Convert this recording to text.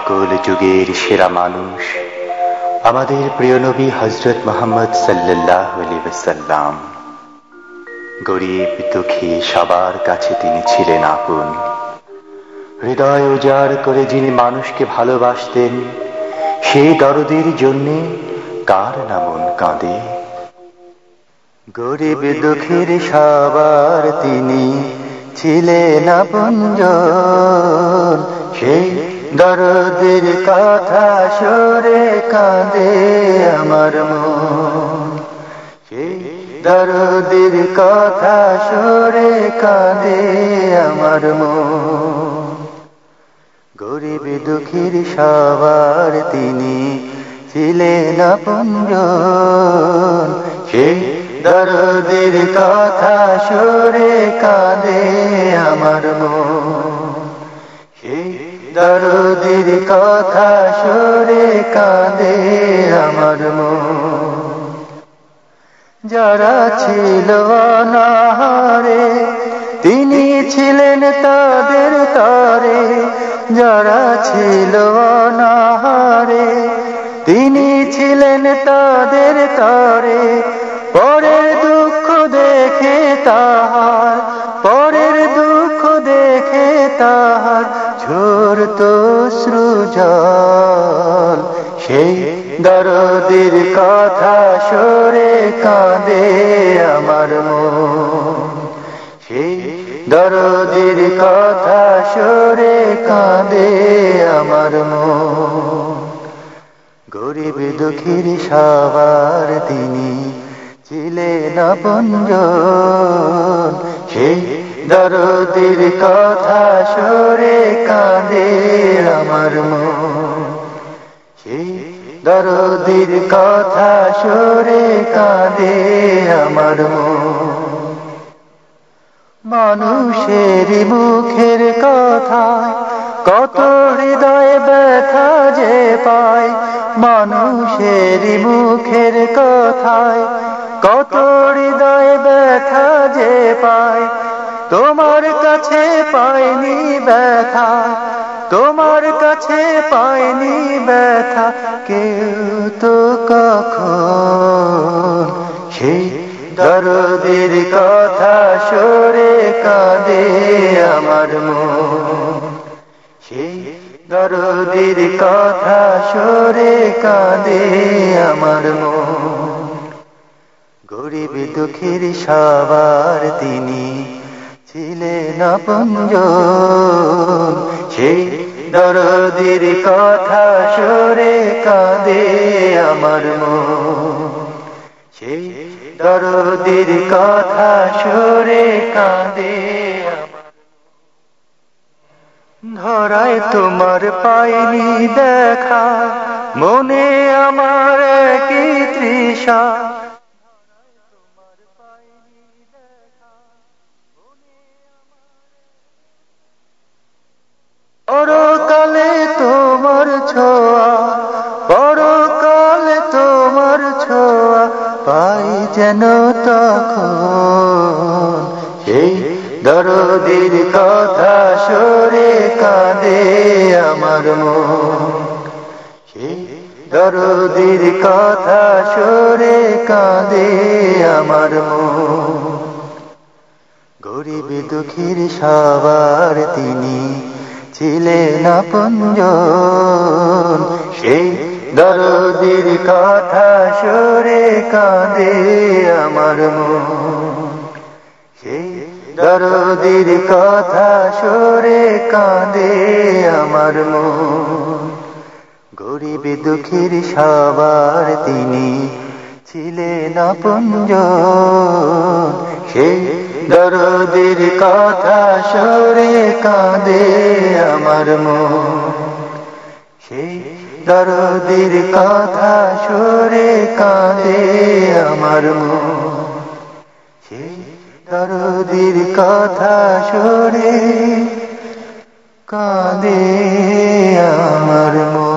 সকল যুগের সেরা মানুষ আমাদের প্রিয় নবী হযরত মুহাম্মদ সাল্লাল্লাহু আলাইহি ওয়াসাল্লাম। গরীব দুঃখী সবার কাছে তিনি ছিলেন আপন। হৃদয় উজাড় করে যিনি মানুষকে ভালোবাসতেন, সেই দরদের জন্যে কার না মন কাঁদে। গরীব দুঃখীর সবার তিনি ছিলেন আপনজন, সেই দরদের কথা সরে কাঁদে আমার মন। সেই দরদের কথা সরে কাঁদে আমার মন। গরীব দুঃখীর সবার তিনি ছিলেন আপনজন, সেই দরদের কথা সরে কাঁদে আমার মন। সেই দরদের কথা সরে কাঁদে আমার মন। যারা ছিল অনাহারে তিনি ছিলেন তাদের তরে, যারা ছিল অনাহারে তিনি ছিলেন তাদের তরে। পরের দুঃখ দেখে তাহার, পরের দুঃখ দেখে তাহার ঝরতো অশ্রুজল। সেই দরদের কথা সরে কাঁদে আমার মন। সেই দরদের কথা সরে কাঁদে আমার মন। গরীব দুঃখীর সবার তিনি ছিলেন আপনজন, সেই দরদের কথা সরে কাঁদে আমার মন। সেই দরদের কথা সরে কাঁদে আমার মন। মানুষের মুখের কথায় কত হৃদয় ব্যথা যে পায়, মানুষের মুখের কথায় কত হৃদয় ব্যথা যে পায়। তোমার কাছে পাইনি ব্যথা, তোমার কাছে পাইনি ব্যথা কেউ তো কখন। সেই দরদের কথা সরে কাঁদে আমার মন। সেই দরদের কথা সরে কাঁদে আমার মন। গরীব দুঃখীর সবার তিনি ছিলেন আপনজন, সেই দরদের কথা সরে কাঁদে আমার মন। সেই দরদের কথা সরে কাঁদে আমার। ধরায় তোমার পাইনি দেখা, মনে আমার কি তৃষা। পরকালে তোমার ছোঁয়া, পরকালে তোমার ছোঁয়া পাই যেন তখন। সেই দরদের কথা সরে কাঁদে আমার মন। সেই দরদের কথা সরে কাঁদে আমার মন। গরীব দুঃখীর সবার তিনি ছিলেন আপনজন, সেই দরদের কথা সরে কাঁদে আমার মন। সেই দরদের কথা সরে কাঁদে আমার মন। গরীব দুঃখীর সবার তিনি ছিলেন আপনজন, সেই দরদের কথা সরে কাঁদে আমার মন। সেই দরদের কথা সরে কাঁদে আমার মন। সেই দরদের কথা সরে কাঁদে আমার মন।